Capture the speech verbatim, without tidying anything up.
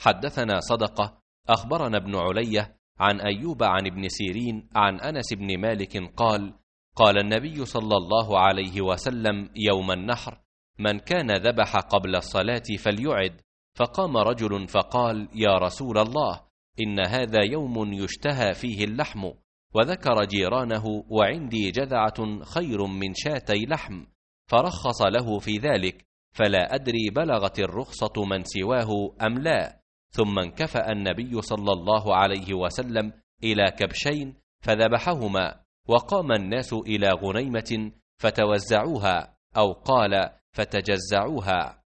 حدثنا صدقة أخبرنا ابن علية عن أيوب عن ابن سيرين عن أنس بن مالك قال: قال النبي صلى الله عليه وسلم يوم النحر: من كان ذبح قبل الصلاة فليعد. فقام رجل فقال: يا رسول الله، إن هذا يوم يشتهى فيه اللحم، وذكر جيرانه، وعندي جذعة خير من شاتي لحم، فرخص له في ذلك، فلا أدري بلغت الرخصة من سواه أم لا. ثم انكفأ النبي صلى الله عليه وسلم إلى كبشين فذبحهما، وقام الناس إلى غنيمة فتوزعوها، أو قال فتجزعوها.